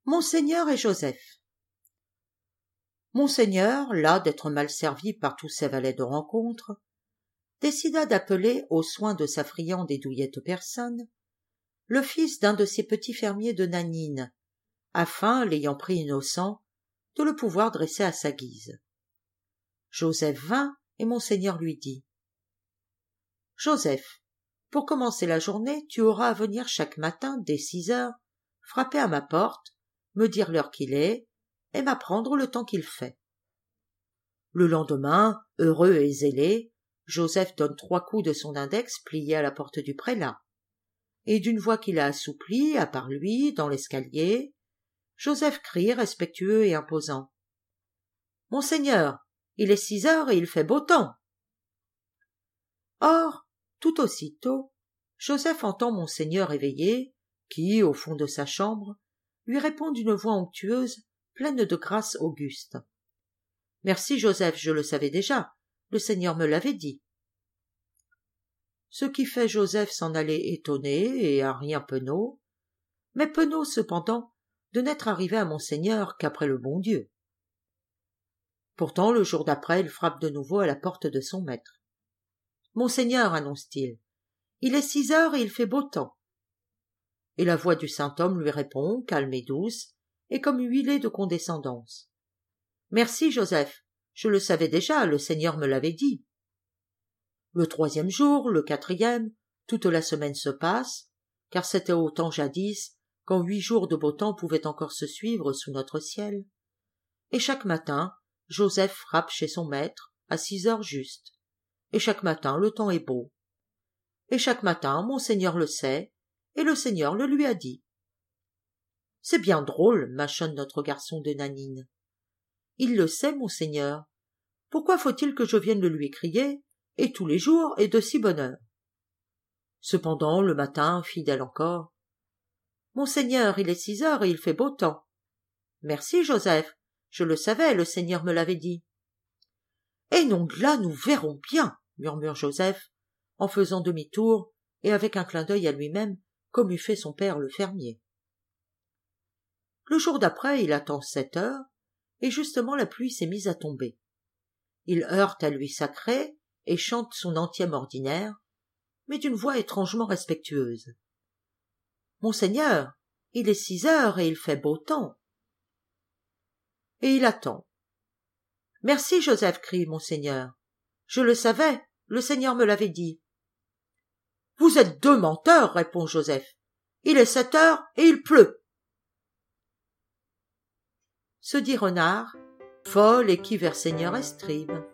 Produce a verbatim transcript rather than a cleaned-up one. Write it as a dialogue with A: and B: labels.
A: Monseigneur et Joseph. Monseigneur, las d'être mal servi par tous ses valets de rencontre, décida d'appeler aux soins de sa friande et douillette personne le fils d'un de ses petits fermiers de Nanine, afin, l'ayant pris innocent, de le pouvoir dresser à sa guise. Joseph vint, et Monseigneur lui dit « Joseph, pour commencer la journée, tu auras à venir chaque matin, dès six heures, frapper à ma porte, me dire l'heure qu'il est, et m'apprendre le temps qu'il fait. » Le lendemain, heureux et zélé, Joseph donne trois coups de son index plié à la porte du prélat. Et d'une voix qu'il a assouplie, à part lui, dans l'escalier, Joseph crie, respectueux et imposant « Monseigneur, il est six heures et il fait beau temps. » Or, tout aussitôt, Joseph entend Monseigneur éveillé, qui, au fond de sa chambre, lui répond d'une voix onctueuse, pleine de grâce auguste. « Merci, Joseph, je le savais déjà, le Seigneur me l'avait dit. » Ce qui fait Joseph s'en aller étonné et un rien penaud, mais penaud cependant de n'être arrivé à Monseigneur qu'après le bon Dieu. Pourtant, le jour d'après, il frappe de nouveau à la porte de son maître. « Monseigneur, annonce-t-il, il est six heures et il fait beau temps. » Et la voix du saint homme lui répond, calme et douce, et comme huilée de condescendance. « Merci, Joseph, je le savais déjà, le Seigneur me l'avait dit. » Le troisième jour, le quatrième, toute la semaine se passe, car c'était au temps jadis, quand huit jours de beau temps pouvaient encore se suivre sous notre ciel. Et chaque matin, Joseph frappe chez son maître, à six heures juste. Et chaque matin, le temps est beau. Et chaque matin, Monseigneur le sait, et le Seigneur le lui a dit. C'est bien drôle, mâchonne notre garçon de Nanine. Il le sait, Monseigneur. Pourquoi faut-il que je vienne le lui crier, et tous les jours, et de si bonne heure? Cependant, le matin, fidèle encore. Monseigneur, il est six heures et il fait beau temps. Merci, Joseph, je le savais, le Seigneur me l'avait dit. Et non, là, nous verrons bien, murmure Joseph, en faisant demi-tour, et avec un clin d'œil à lui-même, comme eût fait son père le fermier. Le jour d'après, il attend sept heures, et justement la pluie s'est mise à tomber. Il heurte à lui sacré, et chante son antième ordinaire, mais d'une voix étrangement respectueuse. « Monseigneur, il est six heures et il fait beau temps. » Et il attend. « Merci, Joseph, crie Monseigneur. Je le savais, le Seigneur me l'avait dit. »« Vous êtes deux menteurs, répond Joseph. Il est sept heures et il pleut. » Se dit Renard, folle et qui vers Seigneur estrive.